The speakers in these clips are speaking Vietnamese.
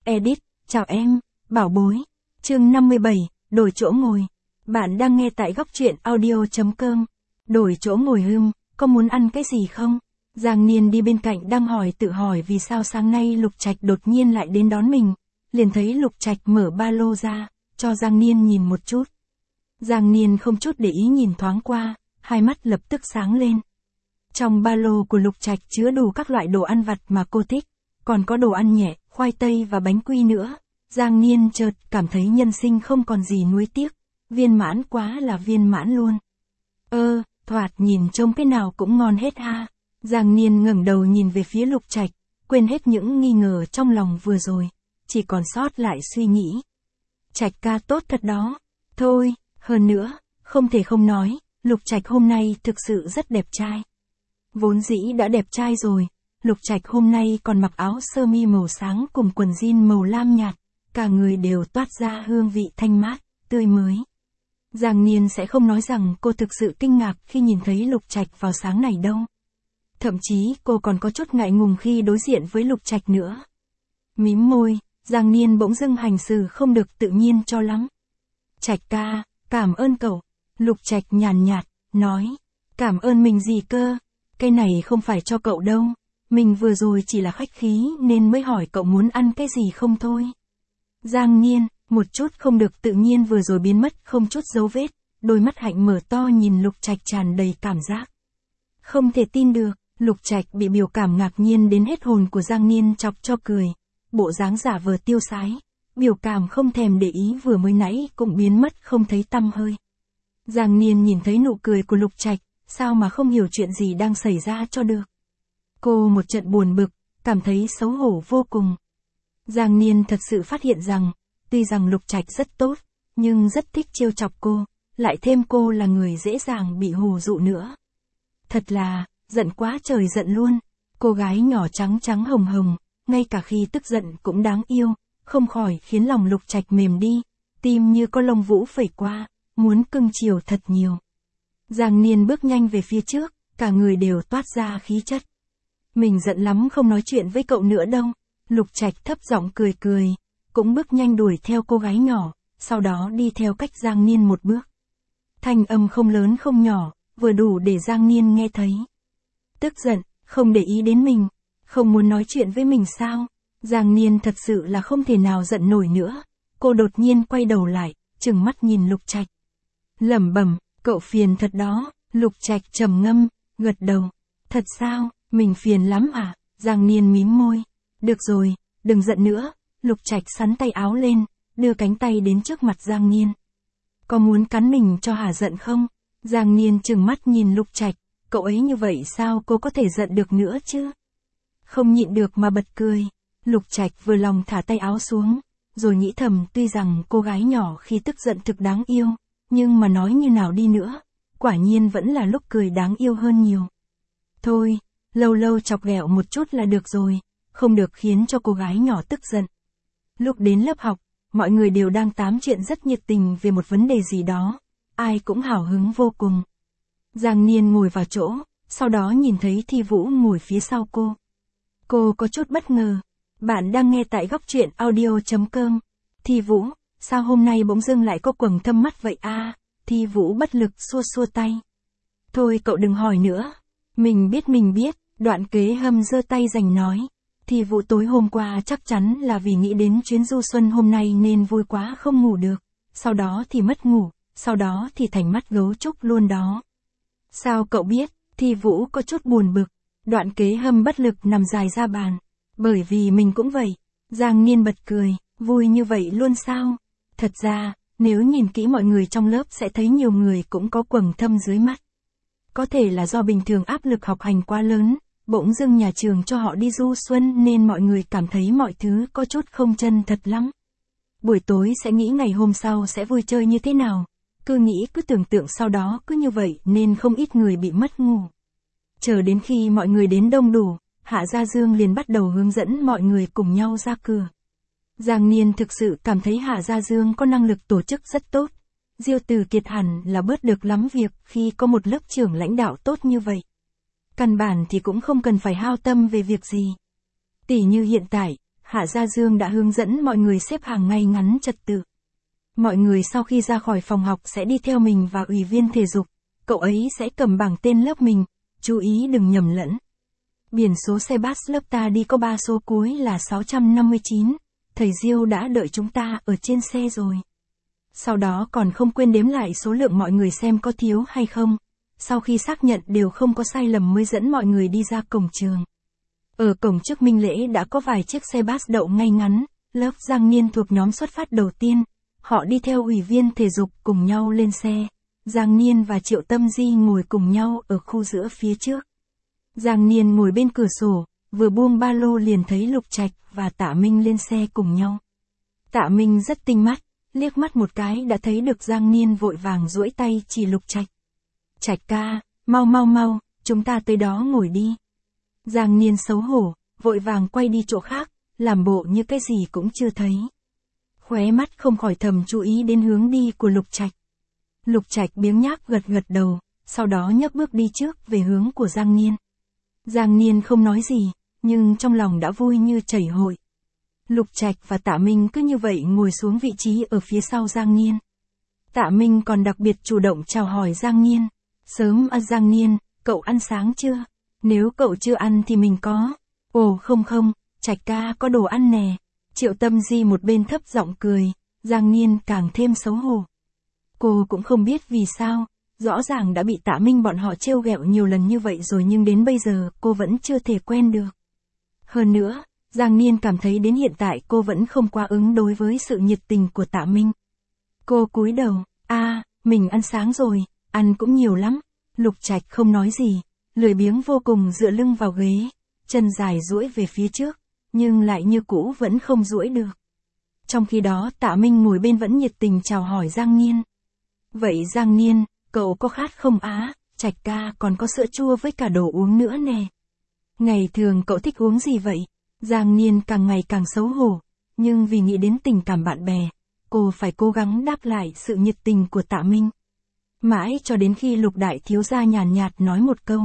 Edit, chào em, bảo bối. Chương 57, đổi chỗ ngồi. Bạn đang nghe tại góc truyện audio.com. Đổi chỗ ngồi có muốn ăn cái gì không? Giang Niên đi bên cạnh đang tự hỏi vì sao sáng nay Lục Trạch đột nhiên lại đến đón mình. Liền thấy Lục Trạch mở ba lô ra, cho Giang Niên nhìn một chút. Giang Niên không chút để ý nhìn thoáng qua, hai mắt lập tức sáng lên. Trong ba lô của Lục Trạch chứa đủ các loại đồ ăn vặt mà cô thích, còn có đồ ăn nhẹ, khoai tây và bánh quy nữa. Giang Niên chợt cảm thấy nhân sinh không còn gì nuối tiếc, viên mãn quá là viên mãn luôn. Thoạt nhìn trông cái nào cũng ngon hết ha. Giang Niên ngẩng đầu nhìn về phía Lục Trạch, quên hết những nghi ngờ trong lòng vừa rồi, chỉ còn sót lại suy nghĩ. Trạch ca tốt thật đó. Thôi, hơn nữa, không thể không nói, Lục Trạch hôm nay thực sự rất đẹp trai. Vốn dĩ đã đẹp trai rồi, Lục Trạch hôm nay còn mặc áo sơ mi màu sáng cùng quần jean màu lam nhạt, cả người đều toát ra hương vị thanh mát, tươi mới. Giang Niên sẽ không nói rằng cô thực sự kinh ngạc khi nhìn thấy Lục Trạch vào sáng này đâu. Thậm chí cô còn có chút ngại ngùng khi đối diện với Lục Trạch nữa. Mím môi, Giang Niên bỗng dưng hành xử không được tự nhiên cho lắm. Trạch ca, cảm ơn cậu. Lục Trạch nhàn nhạt, nói. Cảm ơn mình gì cơ? Cái này không phải cho cậu đâu. Mình vừa rồi chỉ là khách khí nên mới hỏi cậu muốn ăn cái gì không thôi. Giang Niên, một chút không được tự nhiên vừa rồi biến mất không chút dấu vết, đôi mắt hạnh mở to nhìn Lục Trạch tràn đầy cảm giác. Không thể tin được, Lục Trạch bị biểu cảm ngạc nhiên đến hết hồn của Giang Niên chọc cho cười. Bộ dáng giả vờ tiêu sái, biểu cảm không thèm để ý vừa mới nãy cũng biến mất không thấy tăm hơi. Giang Niên nhìn thấy nụ cười của Lục Trạch, sao mà không hiểu chuyện gì đang xảy ra cho được. Cô một trận buồn bực, cảm thấy xấu hổ vô cùng. Giang Niên thật sự phát hiện rằng, tuy rằng Lục Trạch rất tốt, nhưng rất thích trêu chọc cô, lại thêm cô là người dễ dàng bị hù dụ nữa. Thật là, giận quá trời giận luôn. Cô gái nhỏ trắng trắng hồng hồng, ngay cả khi tức giận cũng đáng yêu, không khỏi khiến lòng Lục Trạch mềm đi, tim như có lông vũ phẩy qua, muốn cưng chiều thật nhiều. Giang Niên bước nhanh về phía trước, cả người đều toát ra khí chất. Mình giận lắm không nói chuyện với cậu nữa đâu. Lục Trạch thấp giọng cười cười, cũng bước nhanh đuổi theo cô gái nhỏ, sau đó đi theo cách Giang Niên một bước. Thanh âm không lớn không nhỏ, vừa đủ để Giang Niên nghe thấy. Tức giận, không để ý đến mình, không muốn nói chuyện với mình sao? Giang Niên thật sự là không thể nào giận nổi nữa. Cô đột nhiên quay đầu lại, trừng mắt nhìn Lục Trạch. Lẩm bẩm, cậu phiền thật đó. Lục Trạch trầm ngâm, gật đầu. Thật sao, mình phiền lắm à? Giang Niên mím môi. Được rồi, đừng giận nữa. Lục Trạch sắn tay áo lên, đưa cánh tay đến trước mặt Giang Niên. Có muốn cắn mình cho hả giận không? Giang Niên trừng mắt nhìn Lục Trạch, cậu ấy như vậy sao cô có thể giận được nữa chứ? Không nhịn được mà bật cười. Lục Trạch vừa lòng thả tay áo xuống, rồi nghĩ thầm tuy rằng cô gái nhỏ khi tức giận thực đáng yêu, nhưng mà nói như nào đi nữa, quả nhiên vẫn là lúc cười đáng yêu hơn nhiều. Thôi, lâu lâu chọc ghẹo một chút là được rồi, không được khiến cho cô gái nhỏ tức giận. Lúc đến lớp học, mọi người đều đang tám chuyện rất nhiệt tình về một vấn đề gì đó, ai cũng hào hứng vô cùng. Giang Niên ngồi vào chỗ, sau đó nhìn thấy Thi Vũ ngồi phía sau cô. Cô có chút bất ngờ. Bạn đang nghe tại góc truyện audio.com. Thi Vũ, sao hôm nay bỗng dưng lại có quầng thâm mắt vậy a? Thi Vũ bất lực xua xua tay. Thôi cậu đừng hỏi nữa. Mình biết, Đoạn Kế Hâm giơ tay giành nói. Thi Vũ tối hôm qua chắc chắn là vì nghĩ đến chuyến du xuân hôm nay nên vui quá không ngủ được. Sau đó thì mất ngủ, sau đó thì thành mắt gấu trúc luôn đó. Sao cậu biết? Thi Vũ có chút buồn bực. Đoạn Kế Hâm bất lực nằm dài ra bàn. Bởi vì mình cũng vậy. Giang Niên bật cười, vui như vậy luôn sao? Thật ra, nếu nhìn kỹ mọi người trong lớp sẽ thấy nhiều người cũng có quầng thâm dưới mắt. Có thể là do bình thường áp lực học hành quá lớn, bỗng dưng nhà trường cho họ đi du xuân nên mọi người cảm thấy mọi thứ có chút không chân thật lắm. Buổi tối sẽ nghĩ ngày hôm sau sẽ vui chơi như thế nào, cứ nghĩ cứ tưởng tượng sau đó cứ như vậy nên không ít người bị mất ngủ. Chờ đến khi mọi người đến đông đủ, Hạ Gia Dương liền bắt đầu hướng dẫn mọi người cùng nhau ra cửa. Giang Niên thực sự cảm thấy Hạ Gia Dương có năng lực tổ chức rất tốt. Diêu Từ Kiệt hẳn là bớt được lắm việc khi có một lớp trưởng lãnh đạo tốt như vậy. Căn bản thì cũng không cần phải hao tâm về việc gì. Tỉ như hiện tại, Hạ Gia Dương đã hướng dẫn mọi người xếp hàng ngay ngắn trật tự. Mọi người sau khi ra khỏi phòng học sẽ đi theo mình và ủy viên thể dục, cậu ấy sẽ cầm bảng tên lớp mình, chú ý đừng nhầm lẫn. Biển số xe bus lớp ta đi có 3 số cuối là 659, thầy Diêu đã đợi chúng ta ở trên xe rồi. Sau đó còn không quên đếm lại số lượng mọi người xem có thiếu hay không. Sau khi xác nhận đều không có sai lầm mới dẫn mọi người đi ra cổng trường. Ở cổng trước Minh Lễ đã có vài chiếc xe bus đậu ngay ngắn, lớp Giang Niên thuộc nhóm xuất phát đầu tiên. Họ đi theo ủy viên thể dục cùng nhau lên xe. Giang Niên và Triệu Tâm Di ngồi cùng nhau ở khu giữa phía trước. Giang Niên ngồi bên cửa sổ, vừa buông ba lô liền thấy Lục Trạch và Tạ Minh lên xe cùng nhau. Tạ Minh rất tinh mắt, liếc mắt một cái đã thấy được Giang Niên vội vàng duỗi tay chỉ Lục Trạch. Trạch ca, mau mau mau, chúng ta tới đó ngồi đi. Giang Niên xấu hổ, vội vàng quay đi chỗ khác, làm bộ như cái gì cũng chưa thấy. Khóe mắt không khỏi thầm chú ý đến hướng đi của Lục Trạch. Lục Trạch biếng nhác gật gật đầu, sau đó nhấc bước đi trước về hướng của Giang Niên. Giang Niên không nói gì, nhưng trong lòng đã vui như chảy hội. Lục Trạch và Tạ Minh cứ như vậy ngồi xuống vị trí ở phía sau Giang Niên. Tạ Minh còn đặc biệt chủ động chào hỏi Giang Niên. Sớm à Giang Niên, cậu ăn sáng chưa? Nếu cậu chưa ăn thì mình có. Ồ không, Trạch ca có đồ ăn nè. Triệu Tâm Di một bên thấp giọng cười, Giang Niên càng thêm xấu hổ. Cô cũng không biết vì sao, rõ ràng đã bị Tạ Minh bọn họ trêu ghẹo nhiều lần như vậy rồi nhưng đến bây giờ cô vẫn chưa thể quen được. Hơn nữa, Giang Niên cảm thấy đến hiện tại cô vẫn không quá ứng đối với sự nhiệt tình của Tạ Minh. Cô cúi đầu, mình ăn sáng rồi, ăn cũng nhiều lắm. Lục Trạch không nói gì, lười biếng vô cùng dựa lưng vào ghế, chân dài duỗi về phía trước, nhưng lại như cũ vẫn không duỗi được. Trong khi đó Tạ Minh ngồi bên vẫn nhiệt tình chào hỏi Giang Niên. Vậy Giang Niên, cậu có khát không á? Trạch ca còn có sữa chua với cả đồ uống nữa nè. Ngày thường cậu thích uống gì vậy? Giang Niên càng ngày càng xấu hổ, nhưng vì nghĩ đến tình cảm bạn bè, cô phải cố gắng đáp lại sự nhiệt tình của Tạ Minh. Mãi cho đến khi Lục đại thiếu gia nhàn nhạt nói một câu.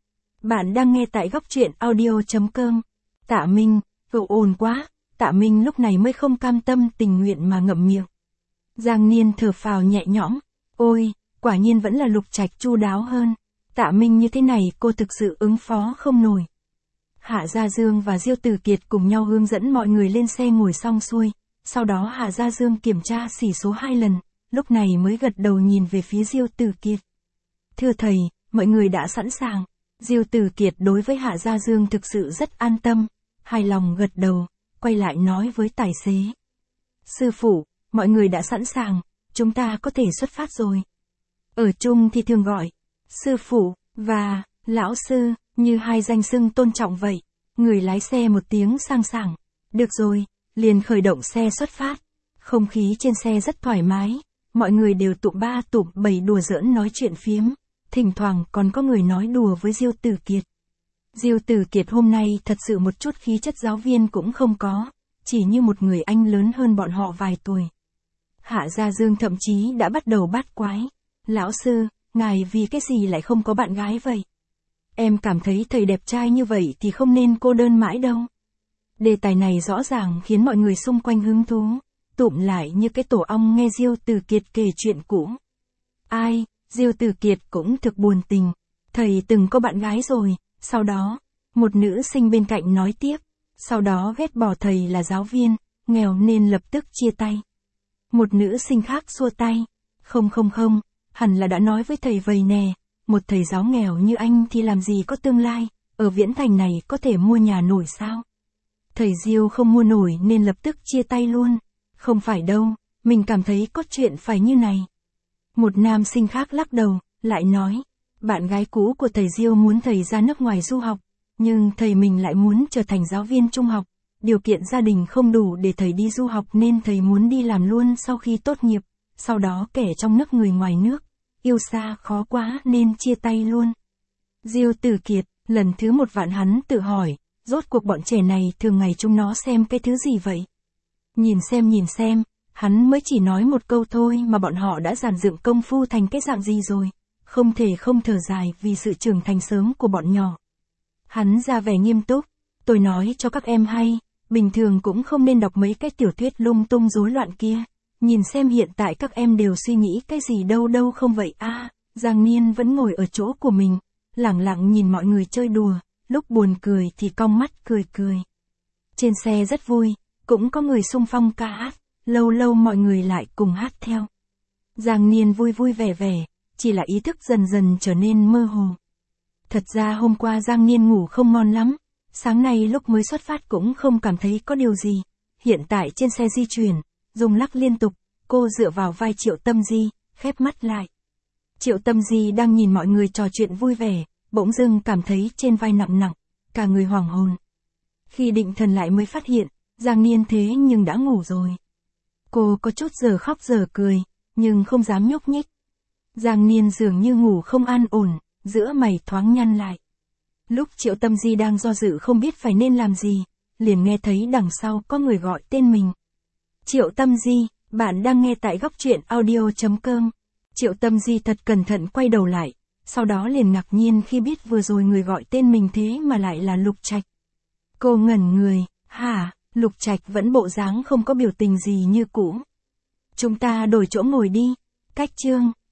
Bạn đang nghe tại góc truyện audio.com. Tạ Minh, cậu ồn quá. Tạ Minh lúc này mới không cam tâm tình nguyện mà ngậm miệng. Giang Niên thở phào nhẹ nhõm. Ôi, quả nhiên vẫn là Lục Trạch chu đáo hơn. Tạ Minh như thế này cô thực sự ứng phó không nổi. Hạ Gia Dương và Diêu Tử Kiệt cùng nhau hướng dẫn mọi người lên xe ngồi xong xuôi. Sau đó Hạ Gia Dương kiểm tra xỉ số 2 lần, lúc này mới gật đầu nhìn về phía Diêu Tử Kiệt. Thưa thầy, mọi người đã sẵn sàng. Diêu Tử Kiệt đối với Hạ Gia Dương thực sự rất an tâm, hài lòng gật đầu, quay lại nói với tài xế. Sư phụ, mọi người đã sẵn sàng, chúng ta có thể xuất phát rồi. Ở chung thì thường gọi, sư phụ, và, lão sư, như hai danh xưng tôn trọng vậy. Người lái xe một tiếng sang sảng. Được rồi, liền khởi động xe xuất phát. Không khí trên xe rất thoải mái, mọi người đều tụm ba tụm bảy đùa giỡn nói chuyện phiếm. Thỉnh thoảng còn có người nói đùa với Diêu Tử Kiệt. Diêu Tử Kiệt hôm nay thật sự một chút khí chất giáo viên cũng không có, chỉ như một người anh lớn hơn bọn họ vài tuổi. Hạ Gia Dương thậm chí đã bắt đầu bát quái. Lão sư, ngài vì cái gì lại không có bạn gái vậy? Em cảm thấy thầy đẹp trai như vậy thì không nên cô đơn mãi đâu. Đề tài này rõ ràng khiến mọi người xung quanh hứng thú, tụm lại như cái tổ ong nghe Diêu Tử Kiệt kể chuyện cũ. Ai, Diêu Tử Kiệt cũng thực buồn tình. Thầy từng có bạn gái rồi, sau đó, một nữ sinh bên cạnh nói tiếp, sau đó ghét bỏ thầy là giáo viên, nghèo nên lập tức chia tay. Một nữ sinh khác xua tay, không, hẳn là đã nói với thầy vậy nè, một thầy giáo nghèo như anh thì làm gì có tương lai, ở Viễn Thành này có thể mua nhà nổi sao? Thầy Diêu không mua nổi nên lập tức chia tay luôn. Không phải đâu, mình cảm thấy có chuyện phải như này. Một nam sinh khác lắc đầu, lại nói, bạn gái cũ của thầy Diêu muốn thầy ra nước ngoài du học, nhưng thầy mình lại muốn trở thành giáo viên trung học, điều kiện gia đình không đủ để thầy đi du học nên thầy muốn đi làm luôn sau khi tốt nghiệp, sau đó kẻ trong nước người ngoài nước, yêu xa khó quá nên chia tay luôn. Diêu Tử Kiệt, lần thứ 1 vạn hắn tự hỏi, rốt cuộc bọn trẻ này thường ngày chúng nó xem cái thứ gì vậy? Nhìn xem, hắn mới chỉ nói một câu thôi mà bọn họ đã dàn dựng công phu thành cái dạng gì rồi, không thể không thở dài vì sự trưởng thành sớm của bọn nhỏ. Hắn ra vẻ nghiêm túc, tôi nói cho các em hay, bình thường cũng không nên đọc mấy cái tiểu thuyết lung tung rối loạn kia. Nhìn xem hiện tại các em đều suy nghĩ cái gì đâu đâu không vậy a. Giang Niên vẫn ngồi ở chỗ của mình, lẳng lặng nhìn mọi người chơi đùa, lúc buồn cười thì cong mắt cười cười. Trên xe rất vui, cũng có người xung phong ca hát, lâu lâu mọi người lại cùng hát theo. Giang Niên vui vui vẻ vẻ, chỉ là ý thức dần dần trở nên mơ hồ. Thật ra hôm qua Giang Niên ngủ không ngon lắm, sáng nay lúc mới xuất phát cũng không cảm thấy có điều gì. Hiện tại trên xe di chuyển, rung lắc liên tục, cô dựa vào vai Triệu Tâm Di, khép mắt lại. Triệu Tâm Di đang nhìn mọi người trò chuyện vui vẻ, bỗng dưng cảm thấy trên vai nặng nặng, cả người hoảng hồn. Khi định thần lại mới phát hiện, Giang Niên thế nhưng đã ngủ rồi. Cô có chút giờ khóc giờ cười, nhưng không dám nhúc nhích. Giang Niên dường như ngủ không an ổn, giữa mày thoáng nhăn lại. Lúc Triệu Tâm Di đang do dự không biết phải nên làm gì, liền nghe thấy đằng sau có người gọi tên mình. Triệu Tâm Di, bạn đang nghe tại góc truyện audio.com. Triệu Tâm Di thật cẩn thận quay đầu lại, sau đó liền ngạc nhiên khi biết vừa rồi người gọi tên mình thế mà lại là Lục Trạch. Cô ngẩn người, hả, Lục Trạch vẫn bộ dáng không có biểu tình gì như cũ. Chúng ta đổi chỗ ngồi đi, cách chương.